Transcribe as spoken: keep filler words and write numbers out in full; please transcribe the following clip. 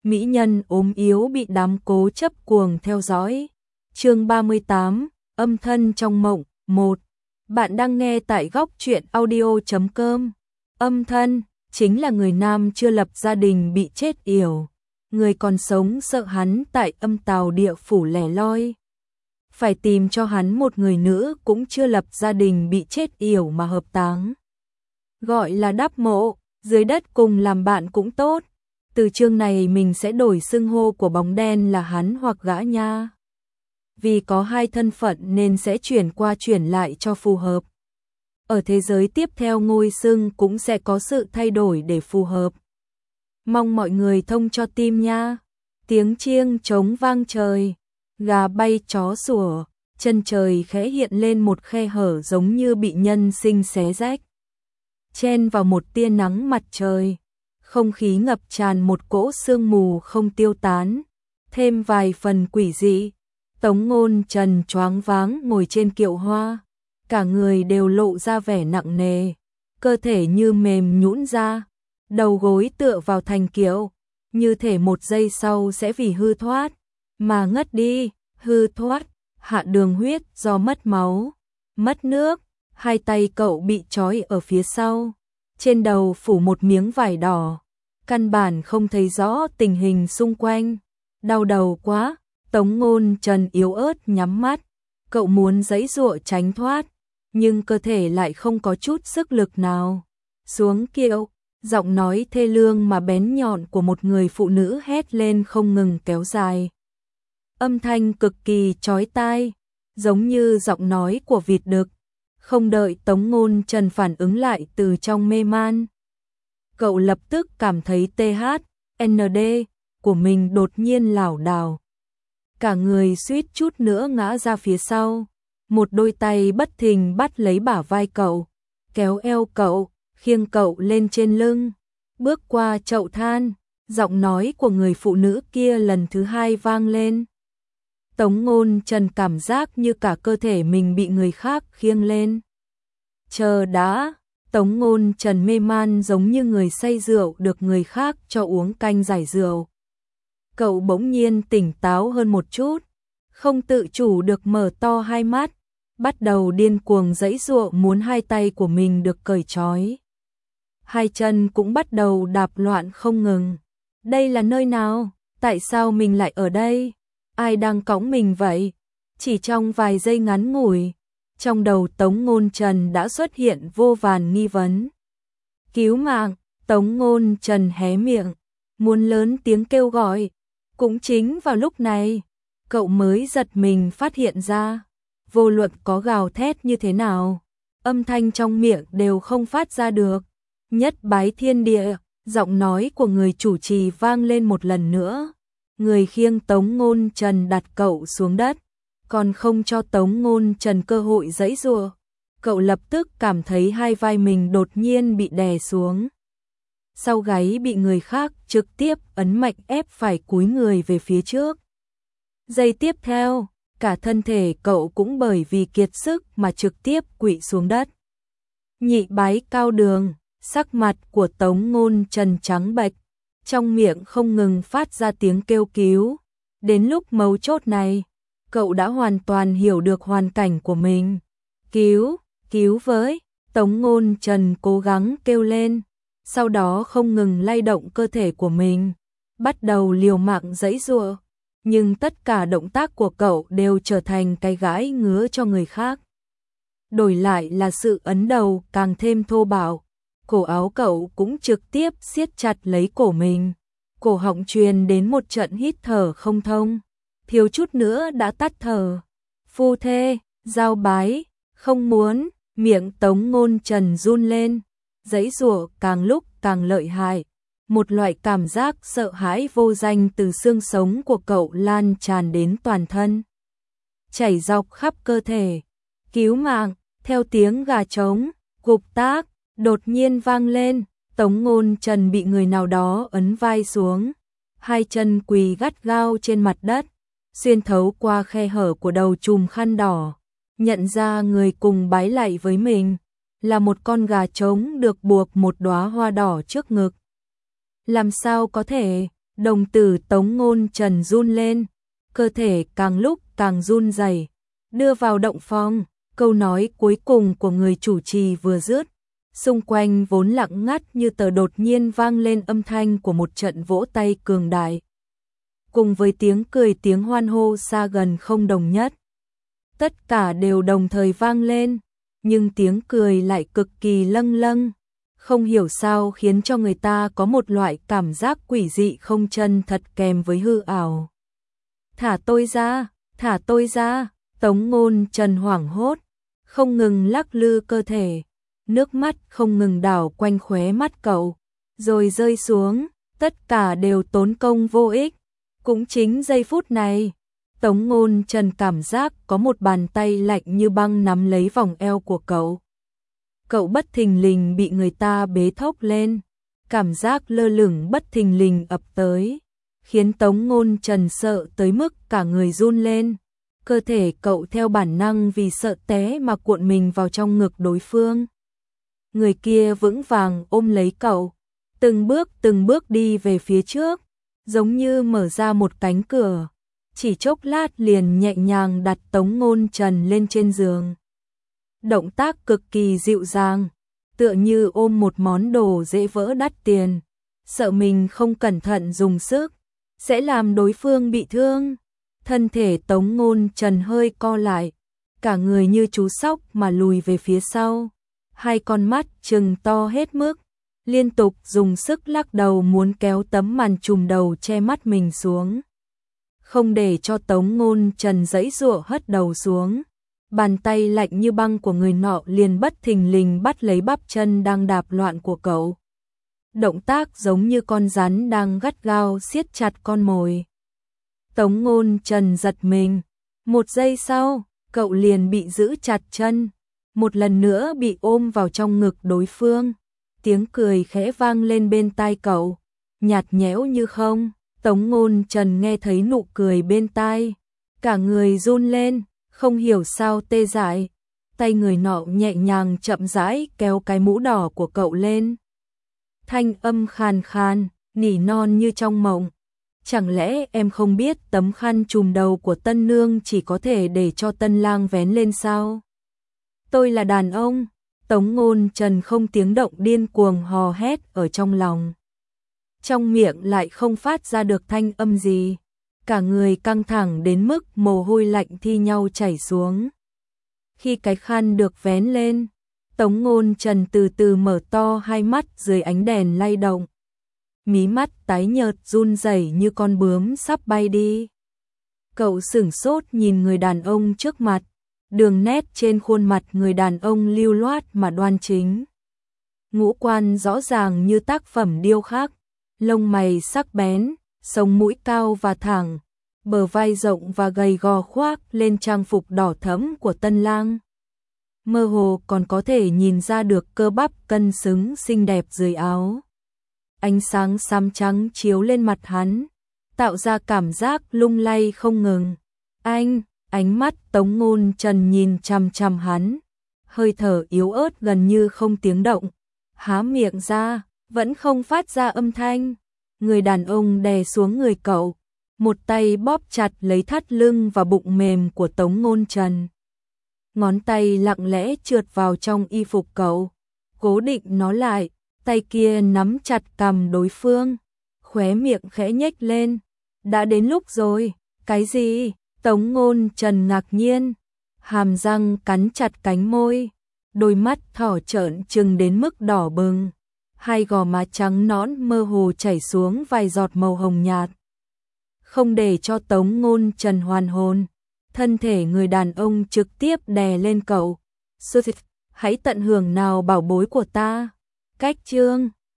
mỹ nhân ốm yếu bị đám cố chấp cuồng theo dõi. Chương ba mươi tám, âm thân trong mộng, một. Bạn đang nghe tại góc truyện audio chấm com. Âm thân chính là người nam chưa lập gia đình bị chết yểu, người còn sống sợ hắn tại âm tào địa phủ lẻ loi. Phải tìm cho hắn một người nữ cũng chưa lập gia đình bị chết yểu mà hợp táng. Gọi là đắp mộ, dưới đất cùng làm bạn cũng tốt. Từ chương này mình sẽ đổi xưng hô của bóng đen là hắn hoặc gã nha. Vì có hai thân phận nên sẽ chuyển qua chuyển lại cho phù hợp. Ở thế giới tiếp theo ngôi xưng cũng sẽ có sự thay đổi để phù hợp. Mong mọi người thông cho tim nha. Tiếng chiêng trống vang trời, gà bay chó sủa, chân trời khẽ hiện lên một khe hở giống như bị nhân sinh xé rách. Chen vào một tia nắng mặt trời, không khí ngập tràn một cỗ sương mù không tiêu tán, thêm vài phần quỷ dị. Tống Ngôn Trần choáng váng ngồi trên kiệu hoa, cả người đều lộ ra vẻ nặng nề, cơ thể như mềm nhũn ra, đầu gối tựa vào thành kiệu, như thể một giây sau sẽ vì hư thoát mà ngất đi. Hư thoát, hạ đường huyết do mất máu, mất nước, hai tay cậu bị trói ở phía sau, trên đầu phủ một miếng vải đỏ, căn bản không thấy rõ tình hình xung quanh. Đau đầu quá. Tống Ngôn Trần yếu ớt nhắm mắt, cậu muốn giãy giụa tránh thoát, nhưng cơ thể lại không có chút sức lực nào. Xuống kiệu, giọng nói thê lương mà bén nhọn của một người phụ nữ hét lên không ngừng kéo dài. Âm thanh cực kỳ chói tai, giống như giọng nói của vịt đực. Không đợi Tống Ngôn Trần phản ứng lại từ trong mê man, cậu lập tức cảm thấy tê hát en đê của mình đột nhiên lảo đảo. Cả người suýt chút nữa ngã ra phía sau, một đôi tay bất thình bắt lấy bả vai cậu, kéo eo cậu, khiêng cậu lên trên lưng, bước qua chậu than. Giọng nói của người phụ nữ kia lần thứ hai vang lên. Tống Ngôn Trần cảm giác như cả cơ thể mình bị người khác khiêng lên. Chờ đã, Tống Ngôn Trần mê man giống như người say rượu được người khác cho uống canh giải rượu. Cậu bỗng nhiên tỉnh táo hơn một chút, không tự chủ được mở to hai mắt, bắt đầu điên cuồng giãy giụa muốn hai tay của mình được cởi trói. Hai chân cũng bắt đầu đạp loạn không ngừng. Đây là nơi nào? Tại sao mình lại ở đây? Ai đang cõng mình vậy? Chỉ trong vài giây ngắn ngủi, trong đầu Tống Ngôn Trần đã xuất hiện vô vàn nghi vấn. Cứu mạng! Tống Ngôn Trần hé miệng, muốn lớn tiếng kêu gọi. Cũng chính vào lúc này, cậu mới giật mình phát hiện ra, vô luận có gào thét như thế nào, âm thanh trong miệng đều không phát ra được. Nhất bái thiên địa, giọng nói của người chủ trì vang lên một lần nữa. Người khiêng Tống Ngôn Trần đặt cậu xuống đất, còn không cho Tống Ngôn Trần cơ hội giãy giụa. Cậu lập tức cảm thấy hai vai mình đột nhiên bị đè xuống. Sau gáy bị người khác trực tiếp ấn mạnh ép phải cúi người về phía trước. Giây tiếp theo, cả thân thể cậu cũng bởi vì kiệt sức mà trực tiếp quỵ xuống đất. Nhị bái cao đường, sắc mặt của Tống Ngôn Trần trắng bệch, trong miệng không ngừng phát ra tiếng kêu cứu. Đến lúc mấu chốt này, cậu đã hoàn toàn hiểu được hoàn cảnh của mình. Cứu, cứu với, Tống Ngôn Trần cố gắng kêu lên. Sau đó không ngừng lay động cơ thể của mình, bắt đầu liều mạng giãy giụa, nhưng tất cả động tác của cậu đều trở thành cái gãi ngứa cho người khác. Đổi lại là sự ấn đầu càng thêm thô bạo, cổ áo cậu cũng trực tiếp siết chặt lấy cổ mình, cổ họng truyền đến một trận hít thở không thông, thiếu chút nữa đã tắt thở. Phu thê, giao bái, không muốn, miệng Tống Ngôn Trần run lên. Giãy giụa càng lúc càng lợi hại, một loại cảm giác sợ hãi vô danh từ xương sống của cậu lan tràn đến toàn thân, chảy dọc khắp cơ thể. Cứu mạng! Theo tiếng gà trống, gục tác, đột nhiên vang lên, Tống Ngôn Trần bị người nào đó ấn vai xuống, hai chân quỳ gắt gao trên mặt đất, xuyên thấu qua khe hở của đầu chùm khăn đỏ, nhận ra người cùng bái lạy với mình là một con gà trống được buộc một đóa hoa đỏ trước ngực. Làm sao có thể? Đồng tử Tống Ngôn Trần run lên, cơ thể càng lúc càng run rẩy. Đưa vào động phòng, câu nói cuối cùng của người chủ trì vừa dứt, xung quanh vốn lặng ngắt như tờ đột nhiên vang lên âm thanh của một trận vỗ tay cường đại. Cùng với tiếng cười tiếng hoan hô xa gần không đồng nhất. Tất cả đều đồng thời vang lên, nhưng tiếng cười lại cực kỳ lâng lâng. Không hiểu sao khiến cho người ta có một loại cảm giác quỷ dị không chân thật kèm với hư ảo. Thả tôi ra, thả tôi ra, Tống Ngôn Trần hoảng hốt, không ngừng lắc lư cơ thể, nước mắt không ngừng đảo quanh khóe mắt cậu, rồi rơi xuống, tất cả đều tốn công vô ích. Cũng chính giây phút này, Tống Ngôn Trần cảm giác có một bàn tay lạnh như băng nắm lấy vòng eo của cậu. Cậu bất thình lình bị người ta bế thốc lên, cảm giác lơ lửng bất thình lình ập tới, khiến Tống Ngôn Trần sợ tới mức cả người run lên. Cơ thể cậu theo bản năng vì sợ té mà cuộn mình vào trong ngực đối phương. Người kia vững vàng ôm lấy cậu, từng bước từng bước đi về phía trước, giống như mở ra một cánh cửa, chỉ chốc lát liền nhẹ nhàng đặt Tống Ngôn Trần lên trên giường. Động tác cực kỳ dịu dàng, tựa như ôm một món đồ dễ vỡ đắt tiền, sợ mình không cẩn thận dùng sức, sẽ làm đối phương bị thương. Thân thể Tống Ngôn Trần hơi co lại, cả người như chú sóc mà lùi về phía sau, hai con mắt trừng to hết mức, liên tục dùng sức lắc đầu muốn kéo tấm màn trùm đầu che mắt mình xuống. Không để cho Tống Ngôn Trần giãy giụa hất đầu xuống, bàn tay lạnh như băng của người nọ liền bất thình lình bắt lấy bắp chân đang đạp loạn của cậu. Động tác giống như con rắn đang gắt gao siết chặt con mồi. Tống Ngôn Trần giật mình, một giây sau, cậu liền bị giữ chặt chân, một lần nữa bị ôm vào trong ngực đối phương. Tiếng cười khẽ vang lên bên tai cậu, nhạt nhẽo như không. Tống Ngôn Trần nghe thấy nụ cười bên tai, cả người run lên, không hiểu sao tê dại. Tay người nọ nhẹ nhàng chậm rãi kéo cái mũ đỏ của cậu lên. Thanh âm khàn khàn, nỉ non như trong mộng. Chẳng lẽ em không biết tấm khăn trùm đầu của tân nương chỉ có thể để cho tân lang vén lên sao? Tôi là đàn ông. Tống Ngôn Trần không tiếng động điên cuồng hò hét ở trong lòng. Trong miệng lại không phát ra được thanh âm gì. Cả người căng thẳng đến mức mồ hôi lạnh thi nhau chảy xuống. Khi cái khăn được vén lên, Tống Ngôn Trần từ từ mở to hai mắt dưới ánh đèn lay động. Mí mắt tái nhợt run rẩy như con bướm sắp bay đi. Cậu sửng sốt nhìn người đàn ông trước mặt, đường nét trên khuôn mặt người đàn ông lưu loát mà đoan chính. Ngũ quan rõ ràng như tác phẩm điêu khắc, lông mày sắc bén, sống mũi cao và thẳng, bờ vai rộng và gầy gò khoác lên trang phục đỏ thẫm của tân lang. Mơ hồ còn có thể nhìn ra được cơ bắp cân xứng xinh đẹp dưới áo. Ánh sáng xám trắng chiếu lên mặt hắn, tạo ra cảm giác lung lay không ngừng. Anh, ánh mắt Tống Ngôn Trần nhìn chằm chằm hắn, hơi thở yếu ớt gần như không tiếng động, há miệng ra, vẫn không phát ra âm thanh. Người đàn ông đè xuống người cậu, một tay bóp chặt lấy thắt lưng và bụng mềm của Tống Ngôn Trần. Ngón tay lặng lẽ trượt vào trong y phục cậu, cố định nó lại, tay kia nắm chặt cằm đối phương, khóe miệng khẽ nhếch lên. Đã đến lúc rồi. Cái gì? Tống Ngôn Trần ngạc nhiên, hàm răng cắn chặt cánh môi, đôi mắt thỏ trợn trừng đến mức đỏ bừng, hai gò má trắng nõn mơ hồ chảy xuống vài giọt màu hồng nhạt. Không để cho Tống Ngôn Trần hoàn hồn, thân thể người đàn ông trực tiếp đè lên cậu. Hãy tận hưởng nào bảo bối của ta. Cách chương